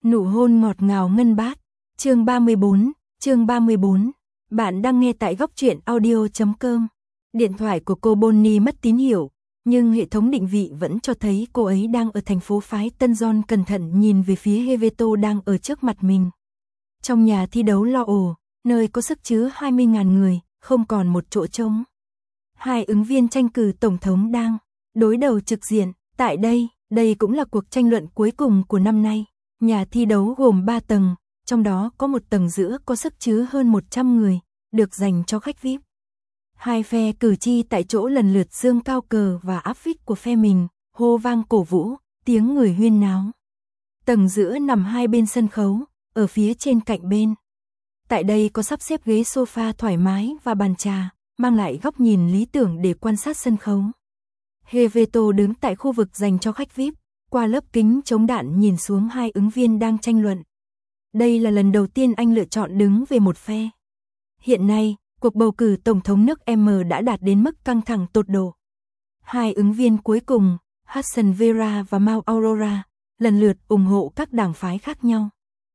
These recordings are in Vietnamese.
Nụ hôn ngọt ngào ngân bát. Chương 34. Bạn đang nghe tại góc truyện audio.com. Điện thoại của cô Bonnie mất tín hiệu, nhưng hệ thống định vị vẫn cho thấy cô ấy đang ở thành phố phái Tân John, cẩn thận nhìn về phía Heveto đang ở trước mặt mình. Trong nhà thi đấu lo ồ, nơi có sức chứa 20.000 người, không còn một chỗ trống. Hai ứng viên tranh cử tổng thống đang đối đầu trực diện. Tại đây cũng là cuộc tranh luận cuối cùng của năm nay. Nhà thi đấu gồm 3 tầng, trong đó có một tầng giữa có sức chứa hơn 100 người, được dành cho khách VIP. Hai phe cử tri tại chỗ lần lượt giương cao cờ và áp phích của phe mình, hô vang cổ vũ, tiếng người huyên náo. Tầng giữa nằm hai bên sân khấu, ở phía trên cạnh bên. Tại đây có sắp xếp ghế sofa thoải mái và bàn trà, mang lại góc nhìn lý tưởng để quan sát sân khấu. Heveto đứng tại khu vực dành cho khách VIP, qua lớp kính chống đạn nhìn xuống hai ứng viên đang tranh luận. Đây là lần đầu tiên anh lựa chọn đứng về một phe. Hiện nay, cuộc bầu cử tổng thống nước M đã đạt đến mức căng thẳng tột độ. Hai ứng viên cuối cùng, Hudson Vera và Mao Aurora, lần lượt ủng hộ các đảng phái khác nhau.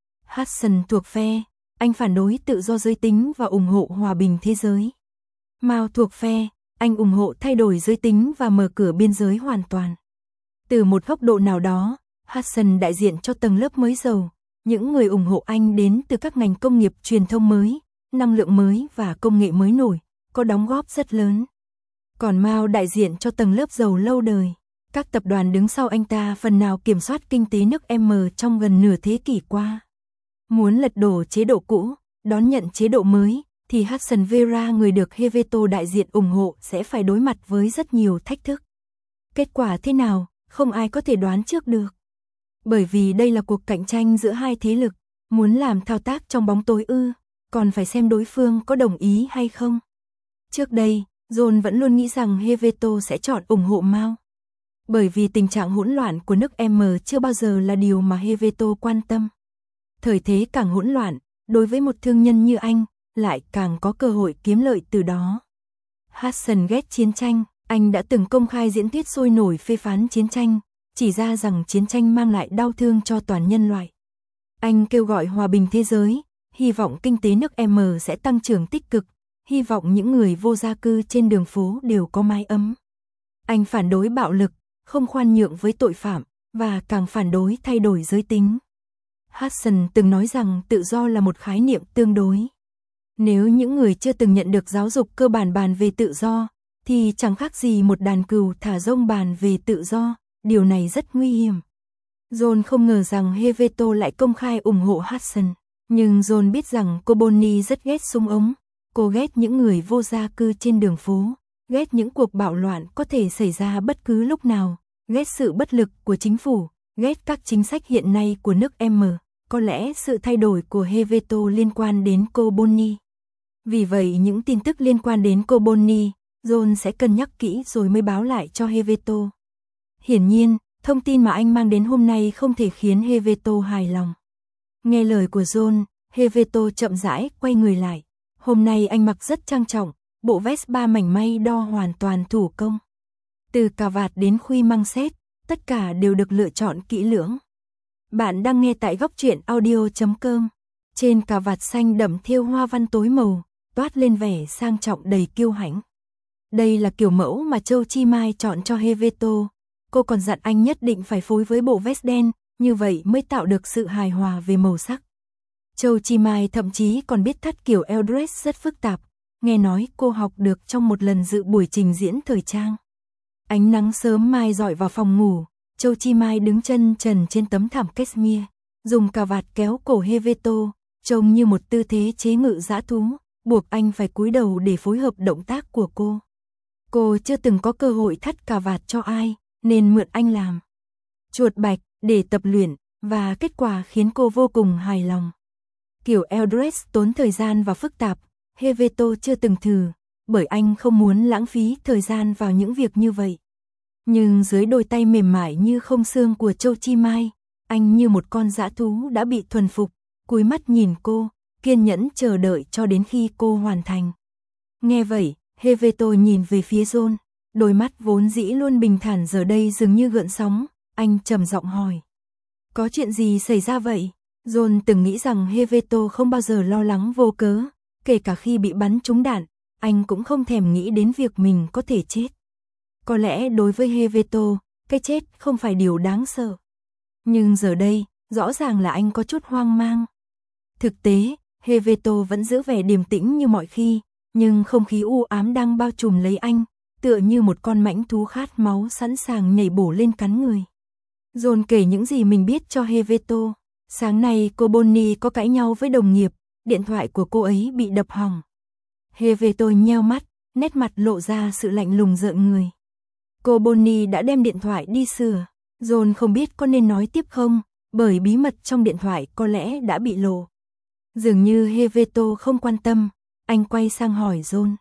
Hudson thuộc phe, anh phản đối tự do giới tính và ủng hộ hòa bình thế giới. Mao thuộc phe, anh ủng hộ thay đổi giới tính và mở cửa biên giới hoàn toàn. Từ một góc độ nào đó, Hudson đại diện cho tầng lớp mới giàu, những người ủng hộ anh đến từ các ngành công nghiệp truyền thông mới, năng lượng mới và công nghệ mới nổi, có đóng góp rất lớn. Còn Mao đại diện cho tầng lớp giàu lâu đời. Các tập đoàn đứng sau anh ta phần nào kiểm soát kinh tế nước M trong gần nửa thế kỷ qua. Muốn lật đổ chế độ cũ, đón nhận chế độ mới, thì Hudson Vera, người được Heveto đại diện ủng hộ, sẽ phải đối mặt với rất nhiều thách thức. Kết quả thế nào, không ai có thể đoán trước được. Bởi vì đây là cuộc cạnh tranh giữa hai thế lực, muốn làm thao tác trong bóng tối còn phải xem đối phương có đồng ý hay không. Trước đây, John vẫn luôn nghĩ rằng Heveto sẽ chọn ủng hộ Mao. Bởi vì tình trạng hỗn loạn của nước M chưa bao giờ là điều mà Heveto quan tâm. Thời thế càng hỗn loạn, đối với một thương nhân như anh, lại càng có cơ hội kiếm lợi từ đó. Hudson ghét chiến tranh, anh đã từng công khai diễn thuyết sôi nổi phê phán chiến tranh, chỉ ra rằng chiến tranh mang lại đau thương cho toàn nhân loại. Anh kêu gọi hòa bình thế giới, hy vọng kinh tế nước M sẽ tăng trưởng tích cực, hy vọng những người vô gia cư trên đường phố đều có mái ấm. Anh phản đối bạo lực, không khoan nhượng với tội phạm, và càng phản đối thay đổi giới tính. Hudson từng nói rằng tự do là một khái niệm tương đối. Nếu những người chưa từng nhận được giáo dục cơ bản bàn về tự do, thì chẳng khác gì một đàn cừu thả rông bàn về tự do, điều này rất nguy hiểm. John không ngờ rằng Heveto lại công khai ủng hộ Hudson, nhưng John biết rằng cô Bonnie rất ghét súng ống, cô ghét những người vô gia cư trên đường phố, ghét những cuộc bạo loạn có thể xảy ra bất cứ lúc nào, ghét sự bất lực của chính phủ, ghét các chính sách hiện nay của nước M, có lẽ sự thay đổi của Heveto liên quan đến cô Bonnie. Vì vậy những tin tức liên quan đến cô Bonnie, John sẽ cân nhắc kỹ rồi mới báo lại cho Heveto. Hiển nhiên, thông tin mà anh mang đến hôm nay không thể khiến Heveto hài lòng. Nghe lời của John, Heveto chậm rãi quay người lại. Hôm nay anh mặc rất trang trọng, bộ vest 3 mảnh may đo hoàn toàn thủ công. Từ cà vạt đến khuy măng xét, tất cả đều được lựa chọn kỹ lưỡng. Bạn đang nghe tại góc truyện audio.com. Trên cà vạt xanh đậm thêu hoa văn tối màu, toát lên vẻ sang trọng đầy kiêu hãnh. Đây là kiểu mẫu mà Châu Chi Mai chọn cho Heveto. Cô còn dặn anh nhất định phải phối với bộ vest đen, như vậy mới tạo được sự hài hòa về màu sắc. Châu Chi Mai thậm chí còn biết thắt kiểu eo dress rất phức tạp, nghe nói cô học được trong một lần dự buổi trình diễn thời trang. Ánh nắng sớm mai rọi vào phòng ngủ, Châu Chi Mai đứng chân trần trên tấm thảm cashmere, dùng cà vạt kéo cổ Heveto, trông như một tư thế chế ngự dã thú, buộc anh phải cúi đầu để phối hợp động tác của cô. Cô chưa từng có cơ hội thắt cà vạt cho ai, nên mượn anh làm chuột bạch để tập luyện, và kết quả khiến cô vô cùng hài lòng. Kiểu eo dress tốn thời gian và phức tạp, Heveto chưa từng thử, bởi anh không muốn lãng phí thời gian vào những việc như vậy. Nhưng dưới đôi tay mềm mại như không xương của Châu Chi Mai, anh như một con dã thú đã bị thuần phục, cúi mắt nhìn cô, kiên nhẫn chờ đợi cho đến khi cô hoàn thành. Nghe vậy, Heveto nhìn về phía John, đôi mắt vốn dĩ luôn bình thản giờ đây dường như gợn sóng, anh trầm giọng hỏi. Có chuyện gì xảy ra vậy? John từng nghĩ rằng Heveto không bao giờ lo lắng vô cớ, kể cả khi bị bắn trúng đạn, anh cũng không thèm nghĩ đến việc mình có thể chết. Có lẽ đối với Heveto, cái chết không phải điều đáng sợ. Nhưng giờ đây, rõ ràng là anh có chút hoang mang. Thực tế, Heveto vẫn giữ vẻ điềm tĩnh như mọi khi, nhưng không khí u ám đang bao trùm lấy anh, tựa như một con mãnh thú khát máu sẵn sàng nhảy bổ lên cắn người. John kể những gì mình biết cho Heveto. Sáng nay cô Bonnie có cãi nhau với đồng nghiệp, điện thoại của cô ấy bị đập hỏng. Heveto nheo mắt, nét mặt lộ ra sự lạnh lùng rợn người. Cô Bonnie đã đem điện thoại đi sửa. John không biết có nên nói tiếp không, bởi bí mật trong điện thoại có lẽ đã bị lộ. Dường như Heveto không quan tâm, anh quay sang hỏi John.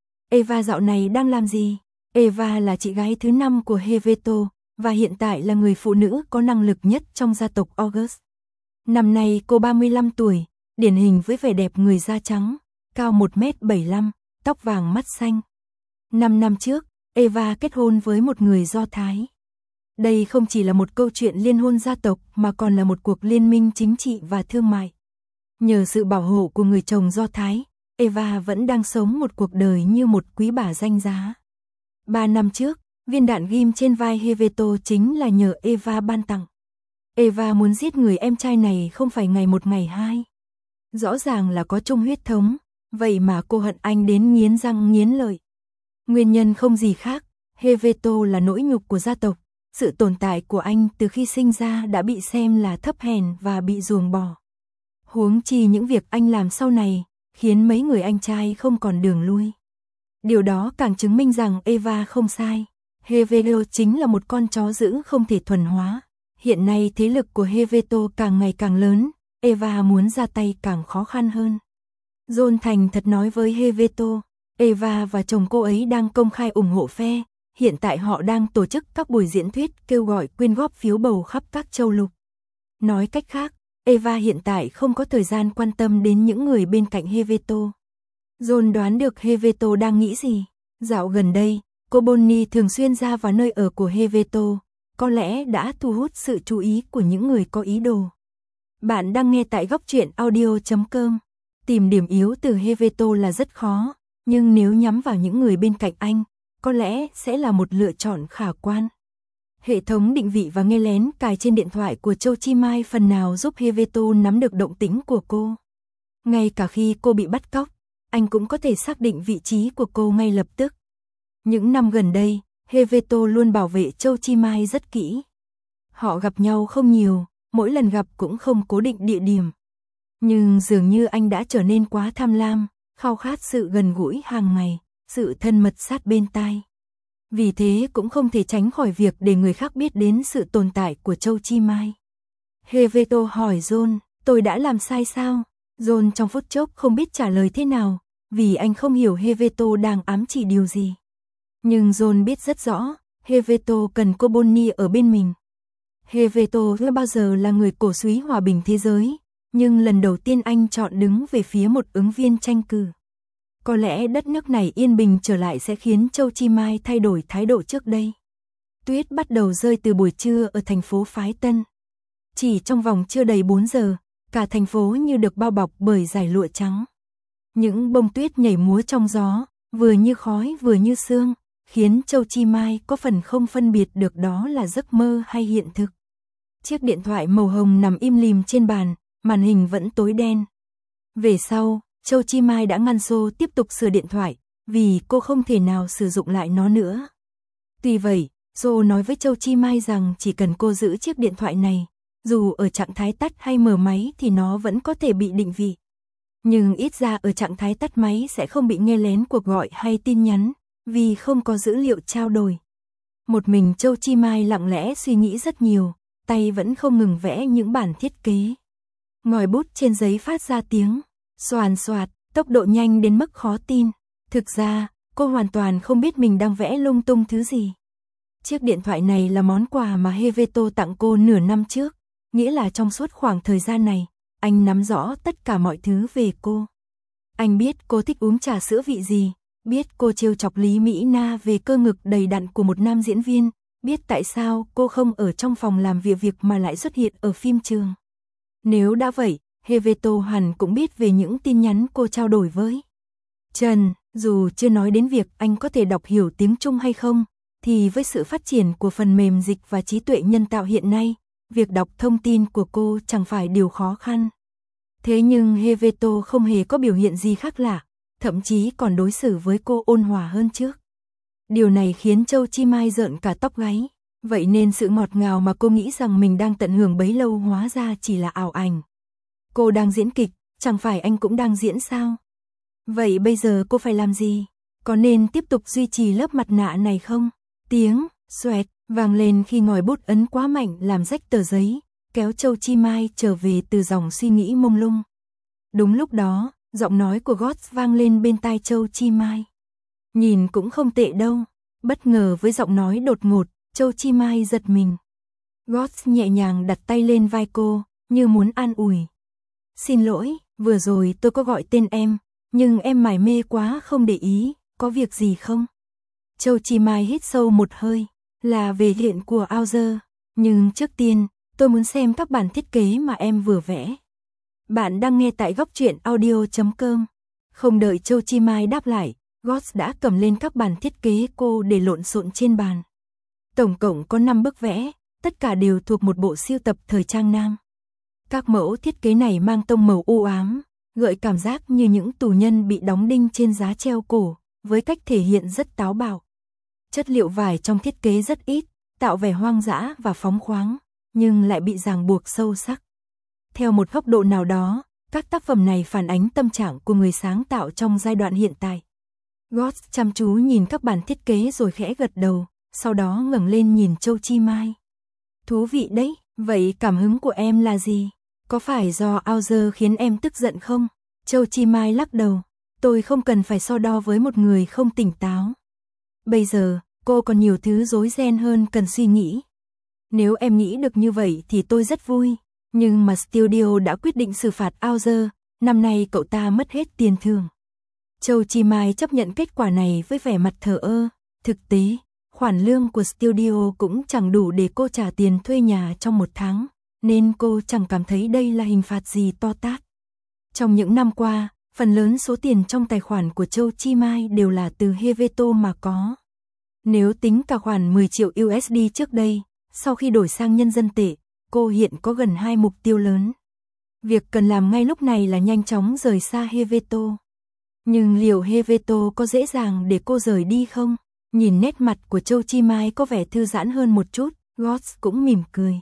Eva dạo này đang làm gì? Eva là chị gái thứ 5 của Heveto, và hiện tại là người phụ nữ có năng lực nhất trong gia tộc August. Năm nay cô 35 tuổi, điển hình với vẻ đẹp người da trắng, cao 1m75, tóc vàng mắt xanh. 5 năm trước, Eva kết hôn với một người Do Thái. Đây không chỉ là một câu chuyện liên hôn gia tộc mà còn là một cuộc liên minh chính trị và thương mại. Nhờ sự bảo hộ của người chồng Do Thái, Eva vẫn đang sống một cuộc đời như một quý bà danh giá. 3 năm trước, viên đạn ghim trên vai Heveto chính là nhờ Eva ban tặng. Eva muốn giết người em trai này không phải ngày một ngày hai. Rõ ràng là có chung huyết thống, vậy mà cô hận anh đến nghiến răng nghiến lợi. Nguyên nhân không gì khác, Heveto là nỗi nhục của gia tộc, sự tồn tại của anh từ khi sinh ra đã bị xem là thấp hèn và bị ruồng bỏ. Huống chi những việc anh làm sau này, khiến mấy người anh trai không còn đường lui. Điều đó càng chứng minh rằng Eva không sai. Heveto chính là một con chó dữ không thể thuần hóa. Hiện nay thế lực của Heveto càng ngày càng lớn, Eva muốn ra tay càng khó khăn hơn. John thành thật nói với Heveto, Eva và chồng cô ấy đang công khai ủng hộ phe, hiện tại họ đang tổ chức các buổi diễn thuyết kêu gọi quyên góp phiếu bầu khắp các châu lục. Nói cách khác, Eva hiện tại không có thời gian quan tâm đến những người bên cạnh Heveto. John đoán được Heveto đang nghĩ gì. Dạo gần đây, cô Bonnie thường xuyên ra vào nơi ở của Heveto, có lẽ đã thu hút sự chú ý của những người có ý đồ. Bạn đang nghe tại góc truyện audio.com. Tìm điểm yếu từ Heveto là rất khó, nhưng nếu nhắm vào những người bên cạnh anh, có lẽ sẽ là một lựa chọn khả quan. Hệ thống định vị và nghe lén cài trên điện thoại của Châu Chi Mai phần nào giúp Heveto nắm được động tĩnh của cô. Ngay cả khi cô bị bắt cóc, anh cũng có thể xác định vị trí của cô ngay lập tức. Những năm gần đây, Heveto luôn bảo vệ Châu Chi Mai rất kỹ. Họ gặp nhau không nhiều, mỗi lần gặp cũng không cố định địa điểm. Nhưng dường như anh đã trở nên quá tham lam, khao khát sự gần gũi hàng ngày, sự thân mật sát bên tai. Vì thế cũng không thể tránh khỏi việc để người khác biết đến sự tồn tại của Châu Chi Mai. Heveto hỏi John, tôi đã làm sai sao? John trong phút chốc không biết trả lời thế nào, vì anh không hiểu Heveto đang ám chỉ điều gì. Nhưng John biết rất rõ, Heveto cần cô Bonnie ở bên mình. Heveto chưa bao giờ là người cổ súy hòa bình thế giới, nhưng lần đầu tiên anh chọn đứng về phía một ứng viên tranh cử. Có lẽ đất nước này yên bình trở lại sẽ khiến Châu Chi Mai thay đổi thái độ trước đây. Tuyết bắt đầu rơi từ buổi trưa ở thành phố Phái Tân. Chỉ trong vòng chưa đầy 4 giờ, cả thành phố như được bao bọc bởi dải lụa trắng. Những bông tuyết nhảy múa trong gió, vừa như khói vừa như sương, khiến Châu Chi Mai có phần không phân biệt được đó là giấc mơ hay hiện thực. Chiếc điện thoại màu hồng nằm im lìm trên bàn, màn hình vẫn tối đen. Về sau, Châu Chi Mai đã ngăn xô tiếp tục sửa điện thoại, vì cô không thể nào sử dụng lại nó nữa. Tuy vậy, Joe nói với Châu Chi Mai rằng chỉ cần cô giữ chiếc điện thoại này, dù ở trạng thái tắt hay mở máy thì nó vẫn có thể bị định vị. Nhưng ít ra ở trạng thái tắt máy sẽ không bị nghe lén cuộc gọi hay tin nhắn, vì không có dữ liệu trao đổi. Một mình Châu Chi Mai lặng lẽ suy nghĩ rất nhiều, tay vẫn không ngừng vẽ những bản thiết kế. Ngòi bút trên giấy phát ra tiếng xoàn xoạt, tốc độ nhanh đến mức khó tin. Thực ra, cô hoàn toàn không biết mình đang vẽ lung tung thứ gì. Chiếc điện thoại này là món quà mà Heveto tặng cô nửa năm trước, nghĩa là trong suốt khoảng thời gian này, anh nắm rõ tất cả mọi thứ về cô. Anh biết cô thích uống trà sữa vị gì, biết cô trêu chọc Lý Mỹ Na về cơ ngực đầy đặn của một nam diễn viên, biết tại sao cô không ở trong phòng làm việc mà lại xuất hiện ở phim trường. Nếu đã vậy, Heveto hẳn cũng biết về những tin nhắn cô trao đổi với Trần, dù chưa nói đến việc anh có thể đọc hiểu tiếng Trung hay không, thì với sự phát triển của phần mềm dịch và trí tuệ nhân tạo hiện nay, việc đọc thông tin của cô chẳng phải điều khó khăn. Thế nhưng Heveto không hề có biểu hiện gì khác lạ, thậm chí còn đối xử với cô ôn hòa hơn trước. Điều này khiến Châu Chi Mai rợn cả tóc gáy, vậy nên sự ngọt ngào mà cô nghĩ rằng mình đang tận hưởng bấy lâu hóa ra chỉ là ảo ảnh. Cô đang diễn kịch, chẳng phải anh cũng đang diễn sao? Vậy bây giờ cô phải làm gì? Có nên tiếp tục duy trì lớp mặt nạ này không? Tiếng xoẹt vang lên khi ngòi bút ấn quá mạnh làm rách tờ giấy, kéo Châu Chi Mai trở về từ dòng suy nghĩ mông lung. Đúng lúc đó, giọng nói của Gods vang lên bên tai Châu Chi Mai. Nhìn cũng không tệ đâu. Bất ngờ với giọng nói đột ngột, Châu Chi Mai giật mình. Gods nhẹ nhàng đặt tay lên vai cô, như muốn an ủi. Xin lỗi, vừa rồi tôi có gọi tên em, nhưng em mải mê quá không để ý, có việc gì không? Châu Chi Mai hít sâu một hơi, là về hiện của Auger, nhưng trước tiên, tôi muốn xem các bản thiết kế mà em vừa vẽ. Bạn đang nghe tại góc truyện audio.com. Không đợi Châu Chi Mai đáp lại, Gods đã cầm lên các bản thiết kế cô để lộn xộn trên bàn. Tổng cộng có 5 bức vẽ, tất cả đều thuộc một bộ sưu tập thời trang nam. Các mẫu thiết kế này mang tông màu u ám, gợi cảm giác như những tù nhân bị đóng đinh trên giá treo cổ, với cách thể hiện rất táo bạo. Chất liệu vải trong thiết kế rất ít, tạo vẻ hoang dã và phóng khoáng, nhưng lại bị ràng buộc sâu sắc. Theo một góc độ nào đó, các tác phẩm này phản ánh tâm trạng của người sáng tạo trong giai đoạn hiện tại. Gods chăm chú nhìn các bản thiết kế rồi khẽ gật đầu, sau đó ngẩng lên nhìn Châu Chi Mai. Thú vị đấy, vậy cảm hứng của em là gì? Có phải do Auger khiến em tức giận không? Châu Chi Mai lắc đầu, tôi không cần phải so đo với một người không tỉnh táo. Bây giờ, cô còn nhiều thứ rối ren hơn cần suy nghĩ. Nếu em nghĩ được như vậy thì tôi rất vui, nhưng mà studio đã quyết định xử phạt Auger, năm nay cậu ta mất hết tiền thưởng. Châu Chi Mai chấp nhận kết quả này với vẻ mặt thờ ơ, thực tế, khoản lương của studio cũng chẳng đủ để cô trả tiền thuê nhà trong một tháng, nên cô chẳng cảm thấy đây là hình phạt gì to tát. Trong những năm qua, phần lớn số tiền trong tài khoản của Châu Chi Mai đều là từ Heveto mà có. Nếu tính cả khoản 10 triệu USD trước đây, sau khi đổi sang nhân dân tệ, cô hiện có gần 2 mục tiêu lớn. Việc cần làm ngay lúc này là nhanh chóng rời xa Heveto. Nhưng liệu Heveto có dễ dàng để cô rời đi không? Nhìn nét mặt của Châu Chi Mai có vẻ thư giãn hơn một chút, Gods cũng mỉm cười.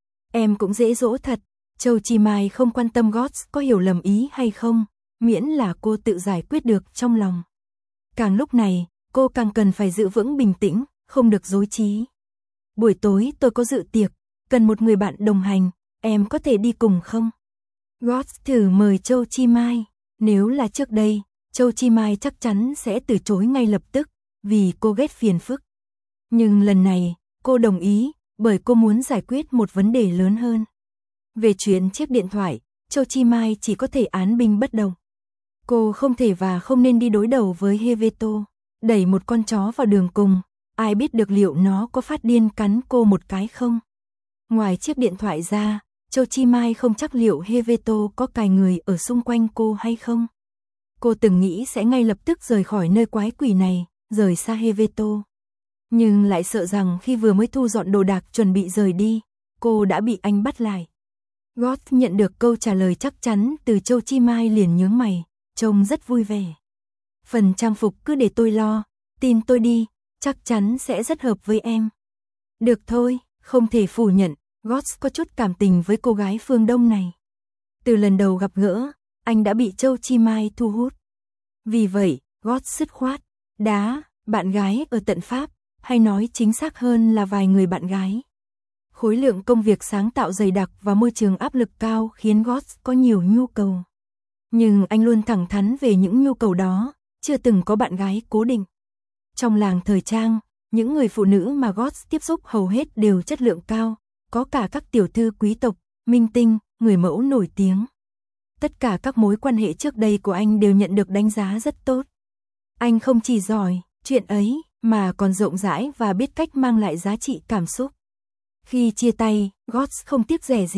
Em cũng dễ dỗ thật. Châu Chi Mai không quan tâm Gods có hiểu lầm ý hay không, miễn là cô tự giải quyết được trong lòng. Càng lúc này, cô càng cần phải giữ vững bình tĩnh, không được dối trí. Buổi tối tôi có dự tiệc, cần một người bạn đồng hành, em có thể đi cùng không? Gods thử mời Châu Chi Mai, nếu là trước đây, Châu Chi Mai chắc chắn sẽ từ chối ngay lập tức, vì cô ghét phiền phức. Nhưng lần này, cô đồng ý, bởi cô muốn giải quyết một vấn đề lớn hơn. Về chuyện chiếc điện thoại, Châu Chi Mai chỉ có thể án binh bất động. Cô không thể và không nên đi đối đầu với Heveto, đẩy một con chó vào đường cùng, ai biết được liệu nó có phát điên cắn cô một cái không. Ngoài chiếc điện thoại ra, Châu Chi Mai không chắc liệu Heveto có cài người ở xung quanh cô hay không. Cô từng nghĩ sẽ ngay lập tức rời khỏi nơi quái quỷ này, rời xa Heveto. Nhưng lại sợ rằng khi vừa mới thu dọn đồ đạc chuẩn bị rời đi, cô đã bị anh bắt lại. Gods nhận được câu trả lời chắc chắn từ Châu Chi Mai liền nhướng mày, trông rất vui vẻ. Phần trang phục cứ để tôi lo, tin tôi đi, chắc chắn sẽ rất hợp với em. Được thôi, không thể phủ nhận, Gods có chút cảm tình với cô gái phương Đông này. Từ lần đầu gặp gỡ, anh đã bị Châu Chi Mai thu hút. Vì vậy, Gods dứt khoát, đá, bạn gái ở tận Pháp, hay nói chính xác hơn là vài người bạn gái. Khối lượng công việc sáng tạo dày đặc và môi trường áp lực cao khiến Gods có nhiều nhu cầu. Nhưng anh luôn thẳng thắn về những nhu cầu đó, chưa từng có bạn gái cố định. Trong làng thời trang, những người phụ nữ mà Gods tiếp xúc hầu hết đều chất lượng cao, có cả các tiểu thư quý tộc, minh tinh, người mẫu nổi tiếng. Tất cả các mối quan hệ trước đây của anh đều nhận được đánh giá rất tốt. Anh không chỉ giỏi chuyện ấy, mà còn rộng rãi và biết cách mang lại giá trị cảm xúc. Khi chia tay, Gods không tiếc rẻ gì,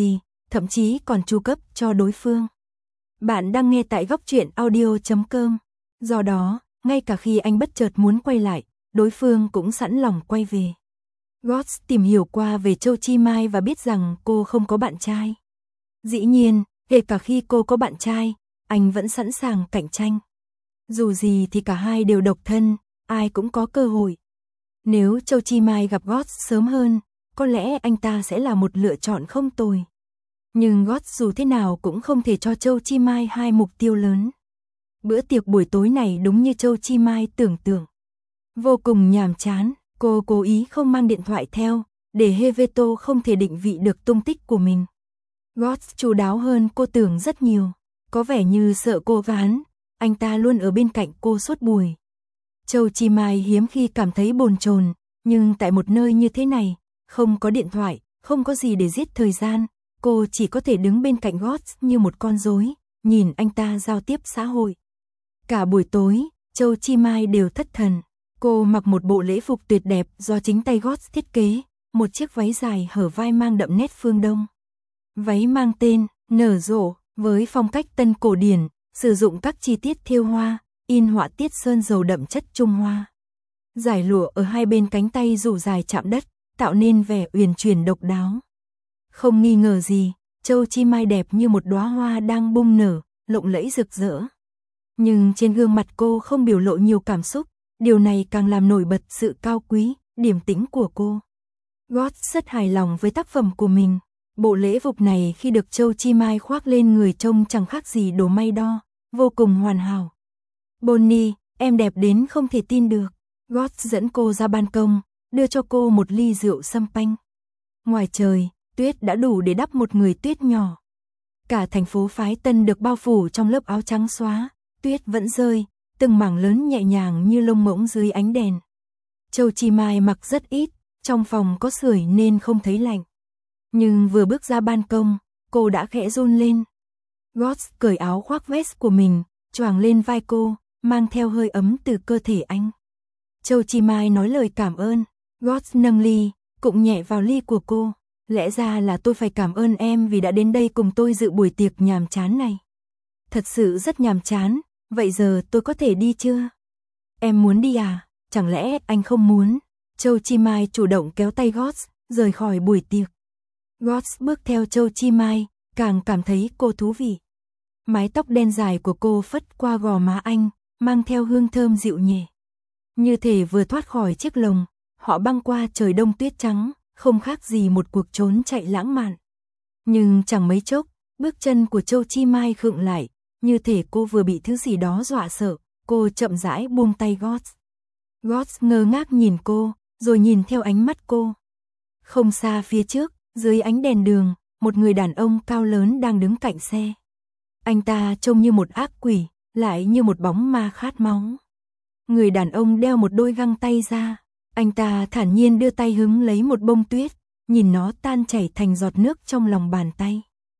thậm chí còn chu cấp cho đối phương. Bạn đang nghe tại góc truyện audio.com. Do đó, ngay cả khi anh bất chợt muốn quay lại, đối phương cũng sẵn lòng quay về. Gods tìm hiểu qua về Châu Chi Mai và biết rằng cô không có bạn trai. Dĩ nhiên, kể cả khi cô có bạn trai, anh vẫn sẵn sàng cạnh tranh. Dù gì thì cả hai đều độc thân, ai cũng có cơ hội. Nếu Châu Chi Mai gặp Gods sớm hơn, có lẽ anh ta sẽ là một lựa chọn không tồi. Nhưng Gods dù thế nào cũng không thể cho Châu Chi Mai hai mục tiêu lớn. Bữa tiệc buổi tối này đúng như Châu Chi Mai tưởng tượng. Vô cùng nhàm chán, cô cố ý không mang điện thoại theo, để Heveto không thể định vị được tung tích của mình. Gods chu đáo hơn cô tưởng rất nhiều, có vẻ như sợ cô gán, anh ta luôn ở bên cạnh cô suốt buổi. Châu Chi Mai hiếm khi cảm thấy bồn chồn, nhưng tại một nơi như thế này, không có điện thoại, không có gì để giết thời gian, cô chỉ có thể đứng bên cạnh Gods như một con rối, nhìn anh ta giao tiếp xã hội. Cả buổi tối, Châu Chi Mai đều thất thần. Cô mặc một bộ lễ phục tuyệt đẹp do chính tay Gods thiết kế, một chiếc váy dài hở vai mang đậm nét phương Đông. Váy mang tên Nở Rộ, với phong cách tân cổ điển, sử dụng các chi tiết thêu hoa, in họa tiết sơn dầu đậm chất Trung Hoa. Dải lụa ở hai bên cánh tay rủ dài chạm đất, tạo nên vẻ uyển chuyển độc đáo. Không nghi ngờ gì, Châu Chi Mai đẹp như một đóa hoa đang bung nở, lộng lẫy rực rỡ. Nhưng trên gương mặt cô không biểu lộ nhiều cảm xúc, điều này càng làm nổi bật sự cao quý, điềm tĩnh của cô. Gods rất hài lòng với tác phẩm của mình. Bộ lễ phục này khi được Châu Chi Mai khoác lên người trông chẳng khác gì đồ may đo, vô cùng hoàn hảo. Bonnie, em đẹp đến không thể tin được. Gods dẫn cô ra ban công, đưa cho cô một ly rượu sâm panh. Ngoài trời, tuyết đã đủ để đắp một người tuyết nhỏ. Cả thành phố Phái Tân được bao phủ trong lớp áo trắng xóa, tuyết vẫn rơi, từng mảng lớn nhẹ nhàng như lông ngỗng dưới ánh đèn. Châu Chi Mai mặc rất ít, trong phòng có sưởi nên không thấy lạnh. Nhưng vừa bước ra ban công, cô đã khẽ run lên. Gods cởi áo khoác vest của mình, choàng lên vai cô, mang theo hơi ấm từ cơ thể anh. Châu Chi Mai nói lời cảm ơn. Gods nâng ly, cụng nhẹ vào ly của cô. Lẽ ra là tôi phải cảm ơn em vì đã đến đây cùng tôi dự buổi tiệc nhàm chán này. Thật sự rất nhàm chán, vậy giờ tôi có thể đi chưa? Em muốn đi à? Chẳng lẽ anh không muốn? Châu Chi Mai chủ động kéo tay Gods, rời khỏi buổi tiệc. Gods bước theo Châu Chi Mai, càng cảm thấy cô thú vị. Mái tóc đen dài của cô phất qua gò má anh, mang theo hương thơm dịu nhẹ. Như thể vừa thoát khỏi chiếc lồng, họ băng qua trời đông tuyết trắng, không khác gì một cuộc trốn chạy lãng mạn. Nhưng chẳng mấy chốc, bước chân của Châu Chi Mai khựng lại, như thể cô vừa bị thứ gì đó dọa sợ, cô chậm rãi buông tay Gods. Gods ngơ ngác nhìn cô, rồi nhìn theo ánh mắt cô. Không xa phía trước, dưới ánh đèn đường, một người đàn ông cao lớn đang đứng cạnh xe. Anh ta trông như một ác quỷ, lại như một bóng ma khát máu. Người đàn ông đeo một đôi găng tay ra, anh ta thản nhiên đưa tay hứng lấy một bông tuyết, nhìn nó tan chảy thành giọt nước trong lòng bàn tay.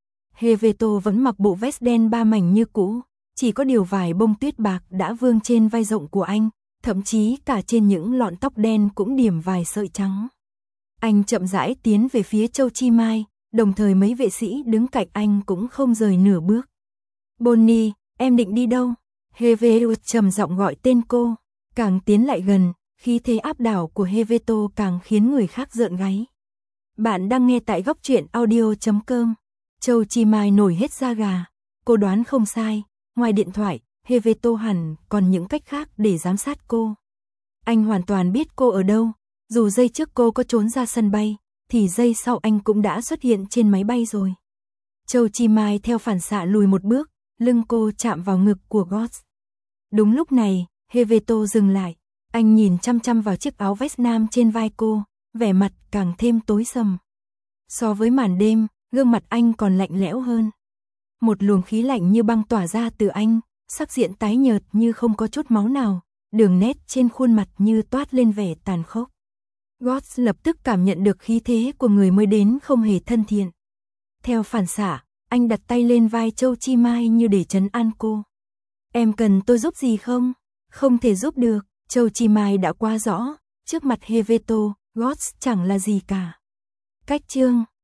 Heveto vẫn mặc bộ vest đen ba mảnh như cũ, chỉ có điều vài bông tuyết bạc đã vương trên vai rộng của anh, thậm chí cả trên những lọn tóc đen cũng điểm vài sợi trắng. Anh chậm rãi tiến về phía Châu Chi Mai, đồng thời mấy vệ sĩ đứng cạnh anh cũng không rời nửa bước. Bonnie, em định đi đâu? Heveto trầm giọng gọi tên cô, càng tiến lại gần, khí thế áp đảo của Heveto càng khiến người khác rợn gáy. Bạn đang nghe tại góc truyện audio.com. Châu Chi Mai nổi hết da gà, cô đoán không sai, ngoài điện thoại, Heveto hẳn còn những cách khác để giám sát cô. Anh hoàn toàn biết cô ở đâu, dù giây trước cô có trốn ra sân bay, thì giây sau anh cũng đã xuất hiện trên máy bay rồi. Châu Chi Mai theo phản xạ lùi một bước, lưng cô chạm vào ngực của Gods. Đúng lúc này, Heveto dừng lại, anh nhìn chăm chăm vào chiếc áo vest nam trên vai cô, vẻ mặt càng thêm tối sầm. So với màn đêm, gương mặt anh còn lạnh lẽo hơn. Một luồng khí lạnh như băng tỏa ra từ anh, sắc diện tái nhợt như không có chút máu nào, đường nét trên khuôn mặt như toát lên vẻ tàn khốc. Gods lập tức cảm nhận được khí thế của người mới đến không hề thân thiện. Theo phản xạ, anh đặt tay lên vai Châu Chi Mai như để trấn an cô. Em cần tôi giúp gì không? Không thể giúp được, Châu Chi Mai đã quá rõ, trước mặt Heveto, Gods chẳng là gì cả. Cách chương